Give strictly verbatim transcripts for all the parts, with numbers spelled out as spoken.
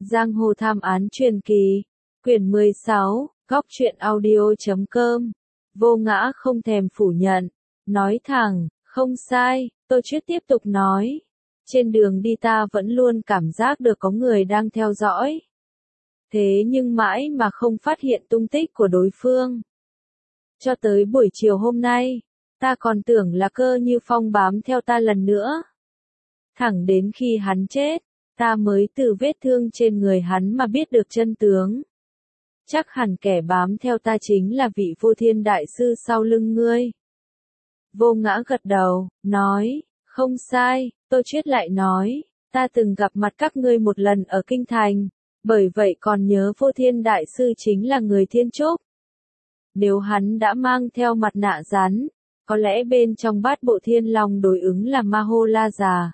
Giang hồ thám án truyền kỳ, quyển mười sáu, góc truyện audio chấm com. Vô Ngã không thèm phủ nhận, nói thẳng, không sai, Tô Chuyết tiếp tục nói. Trên đường đi ta vẫn luôn cảm giác được có người đang theo dõi. Thế nhưng mãi mà không phát hiện tung tích của đối phương. Cho tới buổi chiều hôm nay, ta còn tưởng là Cơ Như Phong bám theo ta lần nữa. Thẳng đến khi hắn chết, ta mới từ vết thương trên người hắn mà biết được chân tướng. Chắc hẳn kẻ bám theo ta chính là vị Vô Thiên Đại Sư sau lưng ngươi. Vô Ngã gật đầu, nói, không sai. Tô Chuyết lại nói, ta từng gặp mặt các ngươi một lần ở Kinh Thành, bởi vậy còn nhớ Vô Thiên Đại Sư chính là người Thiên Trúc. Nếu hắn đã mang theo mặt nạ rắn, có lẽ bên trong bát bộ Thiên Long đối ứng là Ma Hô La Già.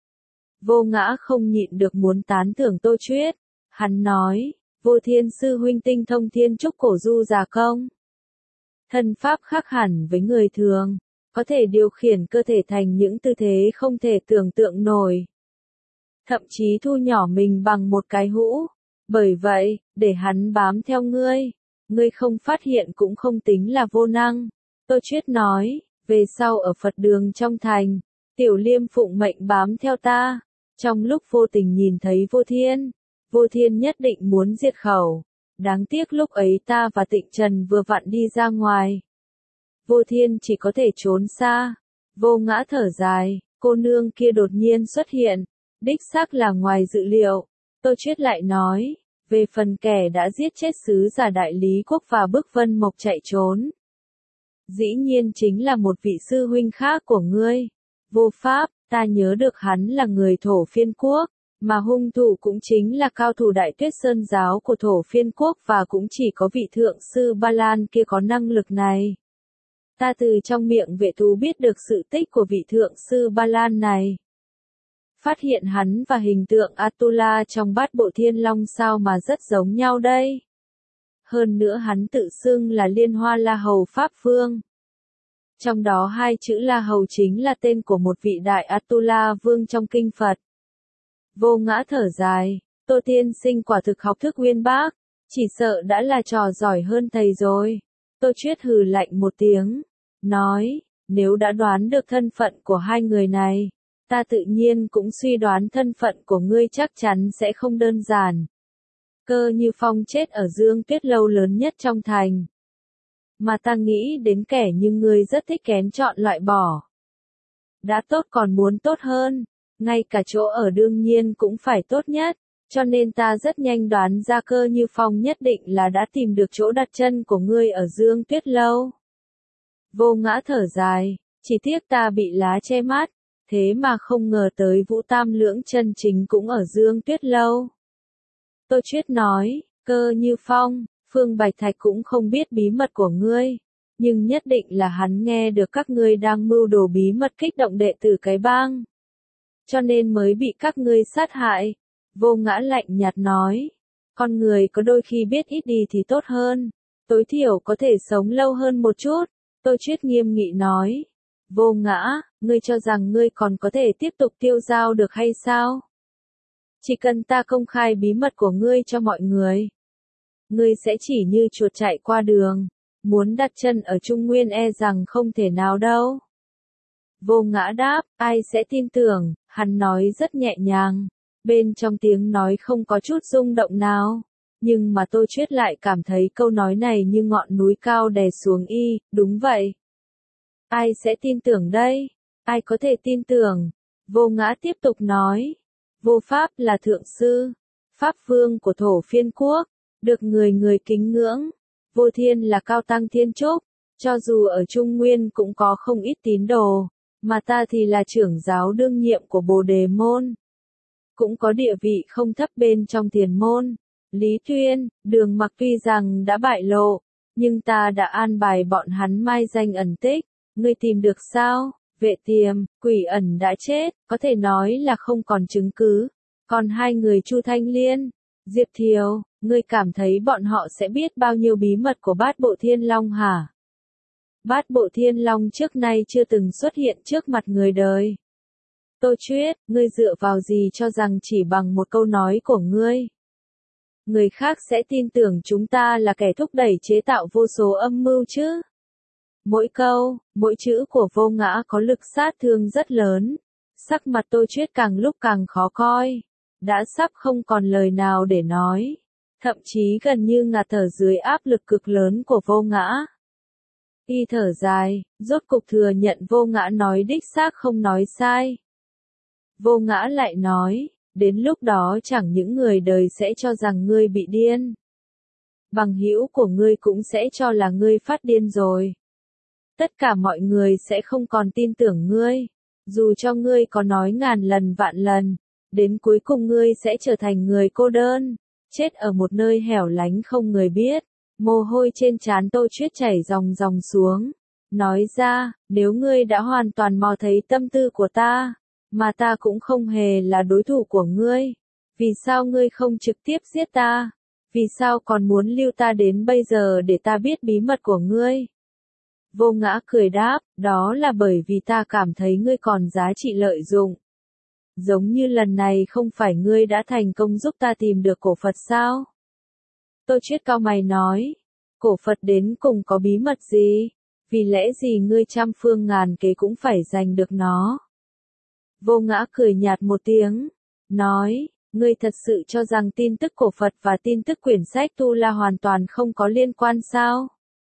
Vô Ngã không nhịn được muốn tán thưởng Tô Chuyết. Hắn nói, Vô Thiên Sư huynh tinh thông Thiên Trúc cổ du già công. Thân pháp khác hẳn với người thường, có thể điều khiển cơ thể thành những tư thế không thể tưởng tượng nổi. Thậm chí thu nhỏ mình bằng một cái hũ. Bởi vậy, để hắn bám theo ngươi, ngươi không phát hiện cũng không tính là vô năng. Tô Chuyết nói, về sau ở Phật đường trong thành, Tiểu Liêm phụng mệnh bám theo ta. Trong lúc vô tình nhìn thấy Vô Thiên, Vô Thiên nhất định muốn diệt khẩu. Đáng tiếc lúc ấy ta và Tịnh Trần vừa vặn đi ra ngoài. Vô Thiên chỉ có thể trốn xa. Vô Ngã thở dài, cô nương kia đột nhiên xuất hiện, đích xác là ngoài dự liệu. Tô Chuyết lại nói, về phần kẻ đã giết chết sứ giả Đại Lý Quốc và bức Vân Mộc chạy trốn. Dĩ nhiên chính là một vị sư huynh khác của ngươi. Vô Pháp, ta nhớ được hắn là người Thổ Phiên Quốc, mà hung thủ cũng chính là cao thủ Đại Tuyết Sơn giáo của Thổ Phiên Quốc và cũng chỉ có vị thượng sư Ba Lan kia có năng lực này. Ta từ trong miệng vệ thú biết được sự tích của vị thượng sư Ba Lan này. Phát hiện hắn và hình tượng Atula trong bát bộ Thiên Long sao mà rất giống nhau đây. Hơn nữa hắn tự xưng là Liên Hoa La Hầu Pháp Vương. Trong đó hai chữ La Hầu chính là tên của một vị đại Atula vương trong kinh Phật. Vô Ngã thở dài, Tô tiên sinh quả thực học thức uyên bác, chỉ sợ đã là trò giỏi hơn thầy rồi. Tô Chuyết hừ lạnh một tiếng, nói, nếu đã đoán được thân phận của hai người này, ta tự nhiên cũng suy đoán thân phận của ngươi chắc chắn sẽ không đơn giản. Cơ Như Phong chết ở Dương Tuyết lâu lớn nhất trong thành. Mà ta nghĩ đến kẻ như ngươi rất thích kén chọn loại bỏ. Đã tốt còn muốn tốt hơn, ngay cả chỗ ở đương nhiên cũng phải tốt nhất, cho nên ta rất nhanh đoán ra Cơ Như Phong nhất định là đã tìm được chỗ đặt chân của ngươi ở Dương Tuyết lâu. Vô Ngã thở dài, chỉ tiếc ta bị lá che mắt, thế mà không ngờ tới Vũ Tam Lưỡng chân chính cũng ở Dương Tuyết lâu. Tô Chuyết nói, Cơ Như Phong, Phương Bạch Thạch cũng không biết bí mật của ngươi, nhưng nhất định là hắn nghe được các ngươi đang mưu đồ bí mật kích động đệ tử cái bang. Cho nên mới bị các ngươi sát hại. Vô Ngã lạnh nhạt nói, con người có đôi khi biết ít đi thì tốt hơn, tối thiểu có thể sống lâu hơn một chút. Tô Chuyết nghiêm nghị nói, Vô Ngã, ngươi cho rằng ngươi còn có thể tiếp tục tiêu dao được hay sao? Chỉ cần ta công khai bí mật của ngươi cho mọi người, ngươi sẽ chỉ như chuột chạy qua đường, muốn đặt chân ở Trung Nguyên e rằng không thể nào đâu. Vô Ngã đáp, ai sẽ tin tưởng, hắn nói rất nhẹ nhàng, bên trong tiếng nói không có chút rung động nào. Nhưng mà Tô Chuyết lại cảm thấy câu nói này như ngọn núi cao đè xuống y, đúng vậy. Ai sẽ tin tưởng đây? Ai có thể tin tưởng? Vô Ngã tiếp tục nói, Vô Pháp là thượng sư, Pháp Vương của Thổ Phiên Quốc, được người người kính ngưỡng. Vô Thiên là cao tăng Thiên Trúc, cho dù ở Trung Nguyên cũng có không ít tín đồ, mà ta thì là trưởng giáo đương nhiệm của Bồ Đề Môn. Cũng có địa vị không thấp bên trong Thiền Môn. Lý Tuyên, Đường Mặc tuy rằng đã bại lộ, nhưng ta đã an bài bọn hắn mai danh ẩn tích. Ngươi tìm được sao? Vệ Tiềm, Quỷ Ẩn đã chết, có thể nói là không còn chứng cứ. Còn hai người Chu Thanh Liên, Diệp Thiều, ngươi cảm thấy bọn họ sẽ biết bao nhiêu bí mật của bát bộ Thiên Long hả? Bát bộ Thiên Long trước nay chưa từng xuất hiện trước mặt người đời. Tô Chuyết, ngươi dựa vào gì cho rằng chỉ bằng một câu nói của ngươi, người khác sẽ tin tưởng chúng ta là kẻ thúc đẩy chế tạo vô số âm mưu chứ. Mỗi câu, mỗi chữ của Vô Ngã có lực sát thương rất lớn. Sắc mặt Tô Chuyết càng lúc càng khó coi. Đã sắp không còn lời nào để nói. Thậm chí gần như ngạt thở dưới áp lực cực lớn của Vô Ngã. Y thở dài, rốt cục thừa nhận Vô Ngã nói đích xác không nói sai. Vô Ngã lại nói, đến lúc đó chẳng những người đời sẽ cho rằng ngươi bị điên. Bằng hữu của ngươi cũng sẽ cho là ngươi phát điên rồi. Tất cả mọi người sẽ không còn tin tưởng ngươi. Dù cho ngươi có nói ngàn lần vạn lần, đến cuối cùng ngươi sẽ trở thành người cô đơn, chết ở một nơi hẻo lánh không người biết. Mồ hôi trên trán Tô Chuyết chảy ròng ròng xuống. Nói ra, nếu ngươi đã hoàn toàn mò thấy tâm tư của ta, mà ta cũng không hề là đối thủ của ngươi, vì sao ngươi không trực tiếp giết ta? Vì sao còn muốn lưu ta đến bây giờ để ta biết bí mật của ngươi? Vô Ngã cười đáp, đó là bởi vì ta cảm thấy ngươi còn giá trị lợi dụng. Giống như lần này không phải ngươi đã thành công giúp ta tìm được cổ Phật sao? Tô Chuyết cau mày nói, cổ Phật đến cùng có bí mật gì? Vì lẽ gì ngươi trăm phương ngàn kế cũng phải giành được nó? Vô Ngã cười nhạt một tiếng, nói, ngươi thật sự cho rằng tin tức cổ Phật và tin tức quyển sách Tu La hoàn toàn không có liên quan sao?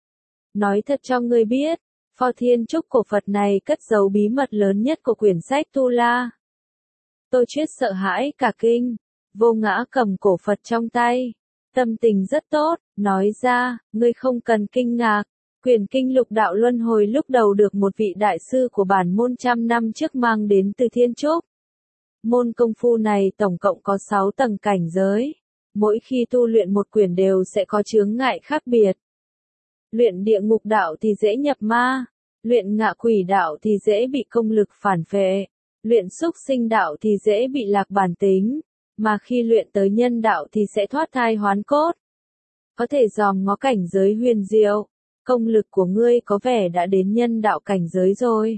Nói thật cho ngươi biết, pho thiên trúc cổ Phật này cất giấu bí mật lớn nhất của quyển sách Tu La. Tô Chuyết sợ hãi cả kinh, Vô Ngã cầm cổ Phật trong tay, tâm tình rất tốt, nói ra, ngươi không cần kinh ngạc. Quyển kinh Lục Đạo Luân Hồi lúc đầu được một vị đại sư của bản môn trăm năm trước mang đến từ Thiên Trúc. Môn công phu này tổng cộng có sáu tầng cảnh giới. Mỗi khi tu luyện một quyển đều sẽ có chướng ngại khác biệt. Luyện địa ngục đạo thì dễ nhập ma, luyện ngạ quỷ đạo thì dễ bị công lực phản phệ, luyện xúc sinh đạo thì dễ bị lạc bản tính, mà khi luyện tới nhân đạo thì sẽ thoát thai hoán cốt. Có thể dòm ngó cảnh giới huyền diệu. Công lực của ngươi có vẻ đã đến nhân đạo cảnh giới rồi.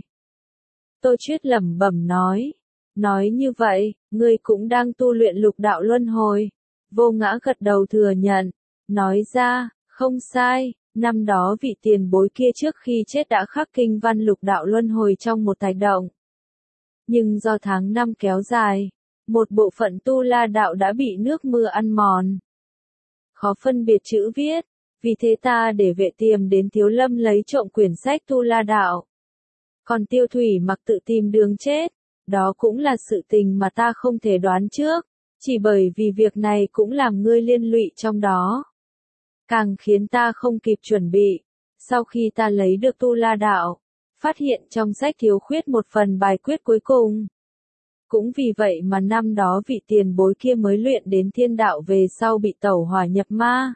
Tô Chuyết lẩm bẩm nói. Nói như vậy, ngươi cũng đang tu luyện lục đạo luân hồi. Vô Ngã gật đầu thừa nhận. Nói ra, không sai, năm đó vị tiền bối kia trước khi chết đã khắc kinh văn lục đạo luân hồi trong một thạch động. Nhưng do tháng năm kéo dài, một bộ phận Tu La đạo đã bị nước mưa ăn mòn. Khó phân biệt chữ viết. Vì thế ta để vệ tiềm đến Thiếu Lâm lấy trộm quyển sách Tu La đạo. Còn Tiêu Thủy Mặc tự tìm đường chết, đó cũng là sự tình mà ta không thể đoán trước, chỉ bởi vì việc này cũng làm ngươi liên lụy trong đó. Càng khiến ta không kịp chuẩn bị, sau khi ta lấy được Tu La đạo, phát hiện trong sách thiếu khuyết một phần bài quyết cuối cùng. Cũng vì vậy mà năm đó vị tiền bối kia mới luyện đến thiên đạo về sau bị tẩu hỏa nhập ma.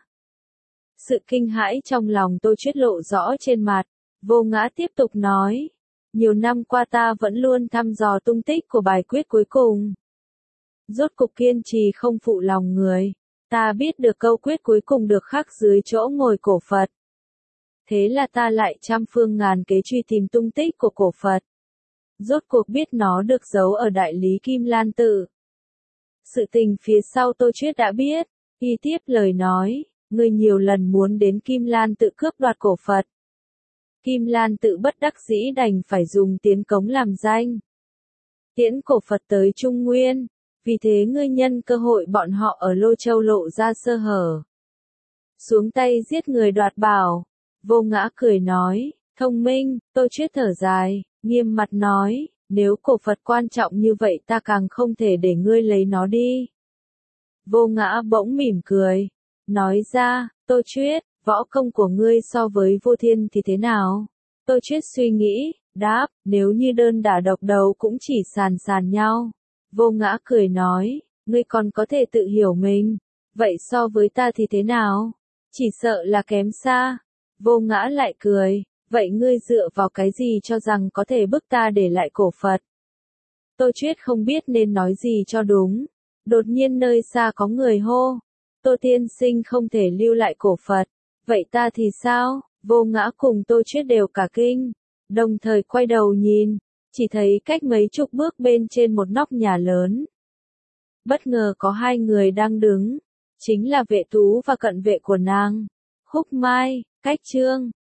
Sự kinh hãi trong lòng Tô Chuyết lộ rõ trên mặt, Vô Ngã tiếp tục nói, nhiều năm qua ta vẫn luôn thăm dò tung tích của bài quyết cuối cùng. Rốt cục kiên trì không phụ lòng người, ta biết được câu quyết cuối cùng được khắc dưới chỗ ngồi cổ Phật. Thế là ta lại trăm phương ngàn kế truy tìm tung tích của cổ Phật. Rốt cuộc biết nó được giấu ở Đại Lý Kim Lan Tự. Sự tình phía sau Tô Chuyết đã biết, y tiếp lời nói. Ngươi nhiều lần muốn đến Kim Lan Tự cướp đoạt cổ Phật. Kim Lan Tự bất đắc dĩ đành phải dùng tiến cống làm danh. Tiễn cổ Phật tới Trung Nguyên, vì thế ngươi nhân cơ hội bọn họ ở Lô Châu lộ ra sơ hở. Xuống tay giết người đoạt bảo. Vô Ngã cười nói, thông minh. Tô Chuyết thở dài, nghiêm mặt nói, nếu cổ Phật quan trọng như vậy ta càng không thể để ngươi lấy nó đi. Vô Ngã bỗng mỉm cười. Nói ra, Tô Chuyết, võ công của ngươi so với Vô Thiên thì thế nào? Tô Chuyết suy nghĩ, đáp, nếu như đơn đả độc đấu cũng chỉ sàn sàn nhau. Vô Ngã cười nói, ngươi còn có thể tự hiểu mình, vậy so với ta thì thế nào? Chỉ sợ là kém xa. Vô Ngã lại cười, vậy ngươi dựa vào cái gì cho rằng có thể bức ta để lại cổ Phật? Tô Chuyết không biết nên nói gì cho đúng. Đột nhiên nơi xa có người hô. Tô tiên sinh không thể lưu lại cổ Phật. Vậy ta thì sao? Vô Ngã cùng Tô Chuyết đều cả kinh. Đồng thời quay đầu nhìn. Chỉ thấy cách mấy chục bước bên trên một nóc nhà lớn. Bất ngờ có hai người đang đứng. chính là vệ tú và cận vệ của nàng. Khúc Mai, cách chương